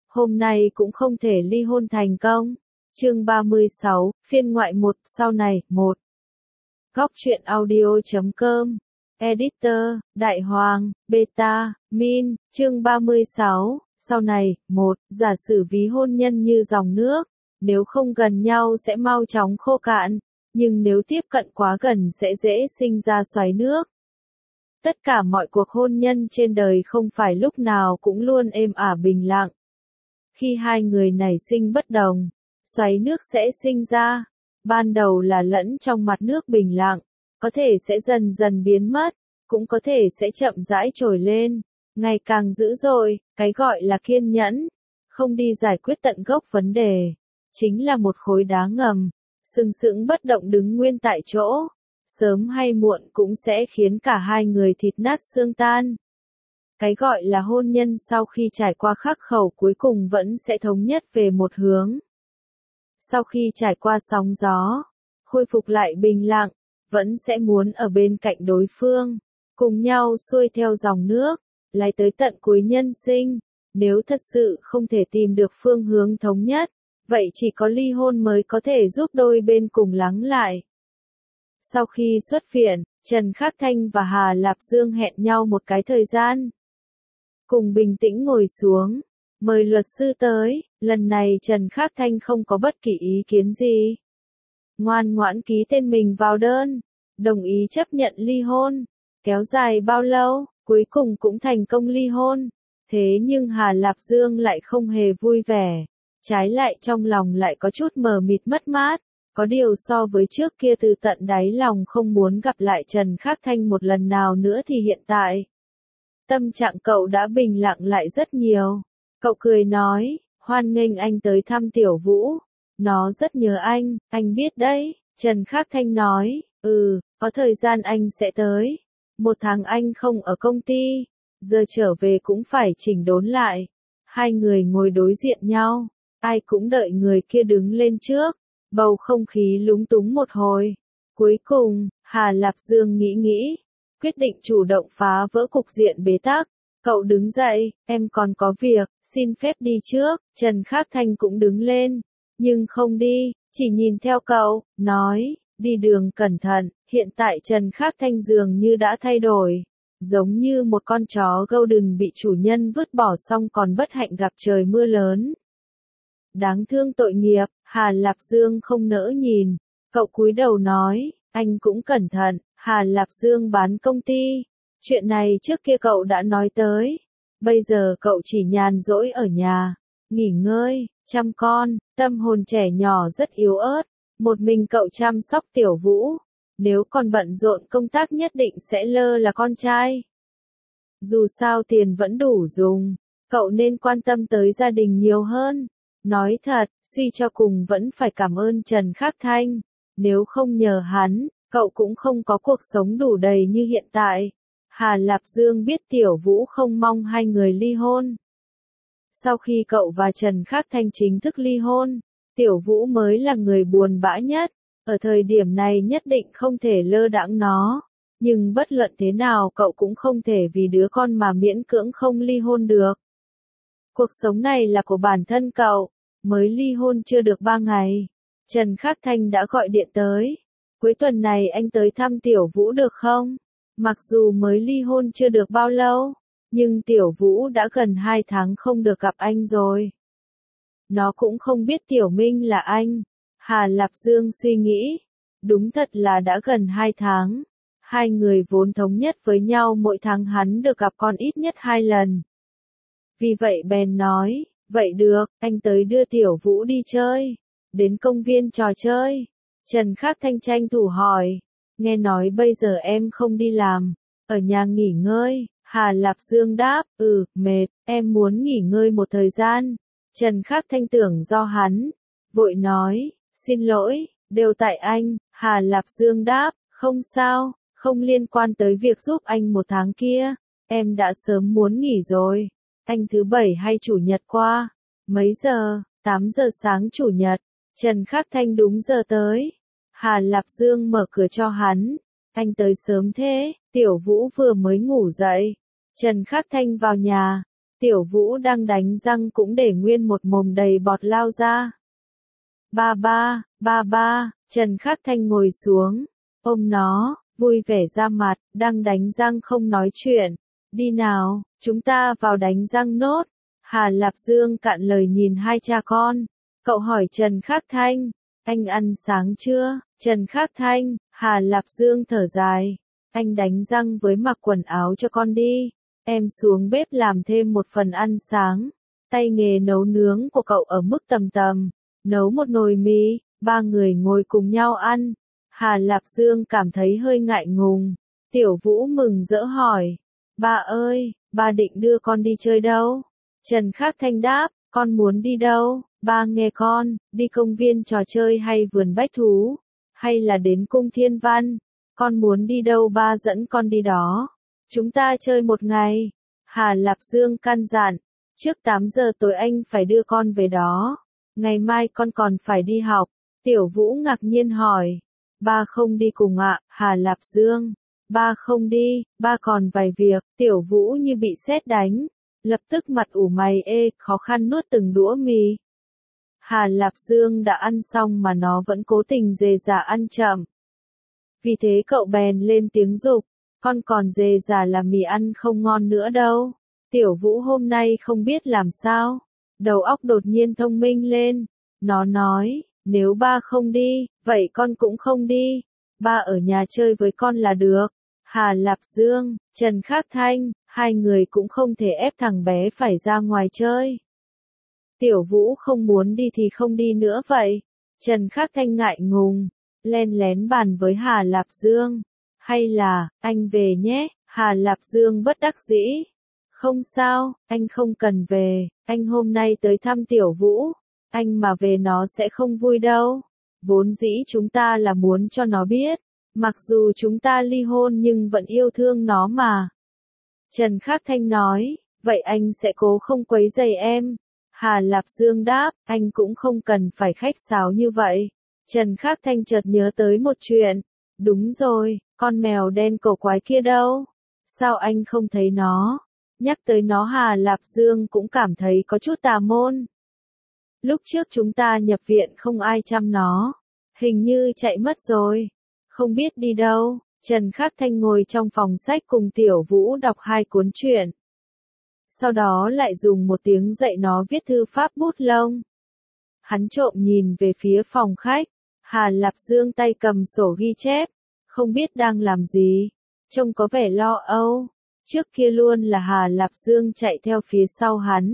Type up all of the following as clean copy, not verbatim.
hôm nay cũng không thể ly hôn thành công. Chương 36, phiên ngoại 1, sau này, 1. Góc truyện audio.com, Editor, Đại Hoàng, Beta, Min, chương 36, sau này, 1, giả sử ví hôn nhân như dòng nước, nếu không gần nhau sẽ mau chóng khô cạn, nhưng nếu tiếp cận quá gần sẽ dễ sinh ra xoáy nước. Tất cả mọi cuộc hôn nhân trên đời không phải lúc nào cũng luôn êm ả bình lặng. Khi hai người nảy sinh bất đồng, xoáy nước sẽ sinh ra. Ban đầu là lẫn trong mặt nước bình lặng, có thể sẽ dần dần biến mất, cũng có thể sẽ chậm rãi trồi lên, ngày càng dữ dội, cái gọi là kiên nhẫn, không đi giải quyết tận gốc vấn đề, chính là một khối đá ngầm, sừng sững bất động đứng nguyên tại chỗ, sớm hay muộn cũng sẽ khiến cả hai người thịt nát xương tan. Cái gọi là hôn nhân sau khi trải qua khắc khẩu cuối cùng vẫn sẽ thống nhất về một hướng. Sau khi trải qua sóng gió, khôi phục lại bình lặng, vẫn sẽ muốn ở bên cạnh đối phương, cùng nhau xuôi theo dòng nước, lái tới tận cuối nhân sinh. Nếu thật sự không thể tìm được phương hướng thống nhất, vậy chỉ có ly hôn mới có thể giúp đôi bên cùng lắng lại. Sau khi xuất viện, Trần Khắc Thanh và Hà Lạp Dương hẹn nhau một cái thời gian. Cùng bình tĩnh ngồi xuống, mời luật sư tới, lần này Trần Khắc Thanh không có bất kỳ ý kiến gì. Ngoan ngoãn ký tên mình vào đơn, đồng ý chấp nhận ly hôn. Kéo dài bao lâu, cuối cùng cũng thành công ly hôn. Thế nhưng Hà Lạp Dương lại không hề vui vẻ. Trái lại trong lòng lại có chút mờ mịt mất mát. Có điều so với trước kia từ tận đáy lòng không muốn gặp lại Trần Khắc Thanh một lần nào nữa thì hiện tại. Tâm trạng cậu đã bình lặng lại rất nhiều. Cậu cười nói, hoan nghênh anh tới thăm Tiểu Vũ. Nó rất nhớ anh biết đấy. Trần Khắc Thanh nói, có thời gian anh sẽ tới. 1 tháng anh không ở công ty, giờ trở về cũng phải chỉnh đốn lại. Hai người ngồi đối diện nhau, ai cũng đợi người kia đứng lên trước, bầu không khí lúng túng một hồi. Cuối cùng, Hà Lạp Dương nghĩ, quyết định chủ động phá vỡ cục diện bế tắc. Cậu đứng dậy, em còn có việc, xin phép đi trước. Trần Khắc Thanh cũng đứng lên, nhưng không đi, chỉ nhìn theo cậu, nói, đi đường cẩn thận. Hiện tại Trần Khắc Thanh dường như đã thay đổi, giống như một con chó golden bị chủ nhân vứt bỏ xong còn bất hạnh gặp trời mưa lớn. Đáng thương tội nghiệp, Hà Lạp Dương không nỡ nhìn, cậu cúi đầu nói, anh cũng cẩn thận. Hà Lạp Dương bán công ty, chuyện này trước kia cậu đã nói tới, bây giờ cậu chỉ nhàn rỗi ở nhà, nghỉ ngơi, chăm con, tâm hồn trẻ nhỏ rất yếu ớt, một mình cậu chăm sóc Tiểu Vũ. Nếu còn bận rộn công tác nhất định sẽ lơ là con trai. Dù sao tiền vẫn đủ dùng, cậu nên quan tâm tới gia đình nhiều hơn. Nói thật, suy cho cùng vẫn phải cảm ơn Trần Khắc Thanh. Nếu không nhờ hắn, cậu cũng không có cuộc sống đủ đầy như hiện tại. Hà Lạp Dương biết Tiểu Vũ không mong hai người ly hôn. Sau khi cậu và Trần Khắc Thanh chính thức ly hôn, Tiểu Vũ mới là người buồn bã nhất. Ở thời điểm này nhất định không thể lơ đãng nó, nhưng bất luận thế nào cậu cũng không thể vì đứa con mà miễn cưỡng không ly hôn được. Cuộc sống này là của bản thân cậu, mới ly hôn chưa được 3 ngày. Trần Khắc Thanh đã gọi điện tới, cuối tuần này anh tới thăm Tiểu Vũ được không? Mặc dù mới ly hôn chưa được bao lâu, nhưng Tiểu Vũ đã gần 2 tháng không được gặp anh rồi. Nó cũng không biết Tiểu Minh là anh. Hà Lạp Dương suy nghĩ, đúng thật là đã gần 2 tháng. Hai người vốn thống nhất với nhau mỗi tháng hắn được gặp con ít nhất 2 lần. Vì vậy bèn nói, vậy được, anh tới đưa Tiểu Vũ đi chơi. Đến công viên trò chơi. Trần Khắc Thanh tranh thủ hỏi, nghe nói bây giờ em không đi làm, ở nhà nghỉ ngơi. Hà Lạp Dương đáp, mệt, em muốn nghỉ ngơi một thời gian. Trần Khắc Thanh tưởng do hắn, vội nói, xin lỗi, đều tại anh. Hà Lạp Dương đáp, không sao, không liên quan tới việc giúp anh 1 tháng kia, em đã sớm muốn nghỉ rồi. Anh thứ 7 hay chủ nhật qua? Mấy giờ? 8 giờ sáng chủ nhật. Trần Khắc Thanh đúng giờ tới. Hà Lạp Dương mở cửa cho hắn. Anh tới sớm thế, Tiểu Vũ vừa mới ngủ dậy. Trần Khắc Thanh vào nhà. Tiểu Vũ đang đánh răng cũng để nguyên một mồm đầy bọt lao ra. Ba ba, ba ba, Trần Khắc Thanh ngồi xuống, ôm nó, vui vẻ ra mặt, đang đánh răng không nói chuyện. Đi nào, chúng ta vào đánh răng nốt. Hà Lạp Dương cạn lời nhìn hai cha con. Cậu hỏi Trần Khắc Thanh, anh ăn sáng chưa? Trần Khắc Thanh, Hà Lạp Dương thở dài. Anh đánh răng với mặc quần áo cho con đi. Em xuống bếp làm thêm một phần ăn sáng. Tay nghề nấu nướng của cậu ở mức tầm tầm. Nấu một nồi mì, ba người ngồi cùng nhau ăn. Hà Lạp Dương cảm thấy hơi ngại ngùng. Tiểu Vũ mừng rỡ hỏi. Ba ơi, ba định đưa con đi chơi đâu? Trần Khắc Thanh đáp, con muốn đi đâu? Ba nghe con, đi công viên trò chơi hay vườn bách thú? Hay là đến cung Thiên Văn? Con muốn đi đâu ba dẫn con đi đó. Chúng ta chơi một ngày. Hà Lạp Dương căn dặn, trước 8 giờ tối anh phải đưa con về đó. Ngày mai con còn phải đi học. Tiểu Vũ ngạc nhiên hỏi. Ba không đi cùng ạ, Hà Lạp Dương. Ba không đi, ba còn vài việc. Tiểu Vũ như bị sét đánh. Lập tức mặt ủ mày khó khăn nuốt từng đũa mì. Hà Lạp Dương đã ăn xong mà nó vẫn cố tình dè dà ăn chậm. Vì thế cậu bèn lên tiếng giục, con còn dè dà là mì ăn không ngon nữa đâu. Tiểu Vũ hôm nay không biết làm sao, đầu óc đột nhiên thông minh lên. Nó nói, nếu ba không đi, vậy con cũng không đi. Ba ở nhà chơi với con là được. Hà Lạp Dương, Trần Khắc Thanh, hai người cũng không thể ép thằng bé phải ra ngoài chơi. Tiểu Vũ không muốn đi thì không đi nữa vậy. Trần Khắc Thanh ngại ngùng, len lén bàn với Hà Lạp Dương. Hay là, anh về nhé, Hà Lạp Dương bất đắc dĩ. Không sao, anh không cần về, anh hôm nay tới thăm Tiểu Vũ. Anh mà về nó sẽ không vui đâu. Vốn dĩ chúng ta là muốn cho nó biết. Mặc dù chúng ta ly hôn nhưng vẫn yêu thương nó mà. Trần Khắc Thanh nói, vậy anh sẽ cố không quấy rầy em. Hà Lạp Dương đáp, anh cũng không cần phải khách sáo như vậy. Trần Khắc Thanh chợt nhớ tới một chuyện. Đúng rồi, con mèo đen cổ quái kia đâu? Sao anh không thấy nó? Nhắc tới nó Hà Lạp Dương cũng cảm thấy có chút tà môn. Lúc trước chúng ta nhập viện không ai chăm nó. Hình như chạy mất rồi. Không biết đi đâu. Trần Khắc Thanh ngồi trong phòng sách cùng Tiểu Vũ đọc 2 cuốn truyện. Sau đó lại dùng một tiếng dạy nó viết thư pháp bút lông. Hắn trộm nhìn về phía phòng khách. Hà Lạp Dương tay cầm sổ ghi chép. Không biết đang làm gì. Trông có vẻ lo âu. Trước kia luôn là Hà Lạp Dương chạy theo phía sau hắn.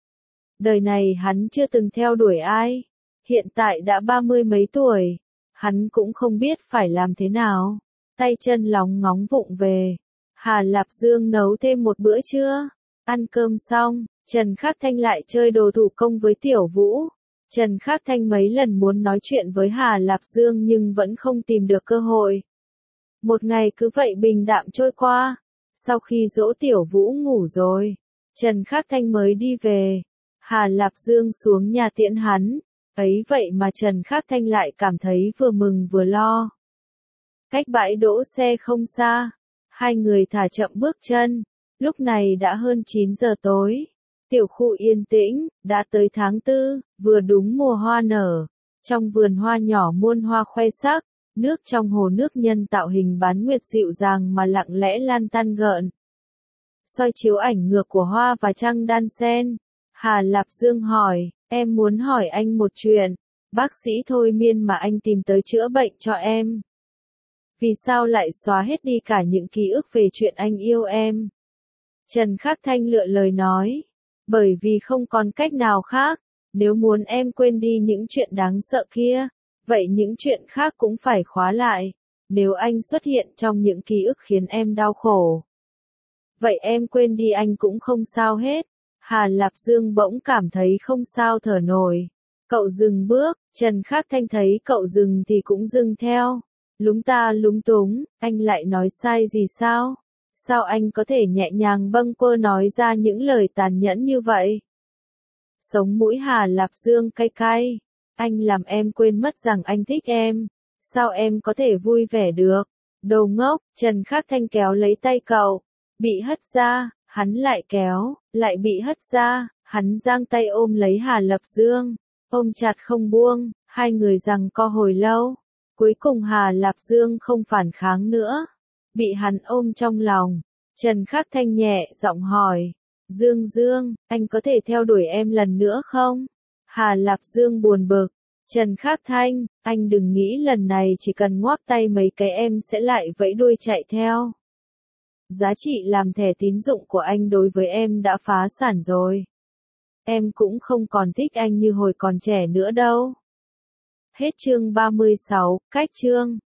Đời này hắn chưa từng theo đuổi ai. Hiện tại đã 30 mấy tuổi. Hắn cũng không biết phải làm thế nào. Tay chân lóng ngóng vụng về. Hà Lạp Dương nấu thêm một bữa trưa. Ăn cơm xong, Trần Khắc Thanh lại chơi đồ thủ công với Tiểu Vũ. Trần Khắc Thanh mấy lần muốn nói chuyện với Hà Lạp Dương nhưng vẫn không tìm được cơ hội. Một ngày cứ vậy bình đạm trôi qua. Sau khi dỗ Tiểu Vũ ngủ rồi, Trần Khắc Thanh mới đi về. Hà Lạp Dương xuống nhà tiễn hắn. Ấy vậy mà Trần Khắc Thanh lại cảm thấy vừa mừng vừa lo. Cách bãi đỗ xe không xa. Hai người thả chậm bước chân. Lúc này đã hơn 9 giờ tối. Tiểu khu yên tĩnh, đã tới tháng 4, vừa đúng mùa hoa nở. Trong vườn hoa nhỏ muôn hoa khoe sắc, nước trong hồ nước nhân tạo hình bán nguyệt dịu dàng mà lặng lẽ lan tăn gợn. Soi chiếu ảnh ngược của hoa và trăng đan xen. Hà Lạp Dương hỏi, em muốn hỏi anh một chuyện. Bác sĩ thôi miên mà anh tìm tới chữa bệnh cho em. Vì sao lại xóa hết đi cả những ký ức về chuyện anh yêu em? Trần Khắc Thanh lựa lời nói. Bởi vì không còn cách nào khác. Nếu muốn em quên đi những chuyện đáng sợ kia, vậy những chuyện khác cũng phải khóa lại. Nếu anh xuất hiện trong những ký ức khiến em đau khổ, vậy em quên đi anh cũng không sao hết. Hà Lạp Dương bỗng cảm thấy không sao thở nổi. Cậu dừng bước, Trần Khắc Thanh thấy cậu dừng thì cũng dừng theo. Lúng ta lúng túng, anh lại nói sai gì sao? Sao anh có thể nhẹ nhàng bâng quơ nói ra những lời tàn nhẫn như vậy? Sống mũi Hà Lạp Dương cay cay. Anh làm em quên mất rằng anh thích em. Sao em có thể vui vẻ được? Đồ ngốc, Trần Khắc Thanh kéo lấy tay cậu. Bị hất ra, hắn lại kéo. lại bị hất ra, hắn giang tay ôm lấy Hà Lập Dương, ôm chặt không buông, hai người giằng co hồi lâu. Cuối cùng Hà Lập Dương không phản kháng nữa, bị hắn ôm trong lòng. Trần Khắc Thanh nhẹ giọng hỏi, Dương Dương, anh có thể theo đuổi em lần nữa không? Hà Lập Dương buồn bực, Trần Khắc Thanh, anh đừng nghĩ lần này chỉ cần ngoắc tay mấy cái em sẽ lại vẫy đuôi chạy theo. Giá trị làm thẻ tín dụng của anh đối với em đã phá sản rồi. Em cũng không còn thích anh như hồi còn trẻ nữa đâu. Hết chương 36, cách chương.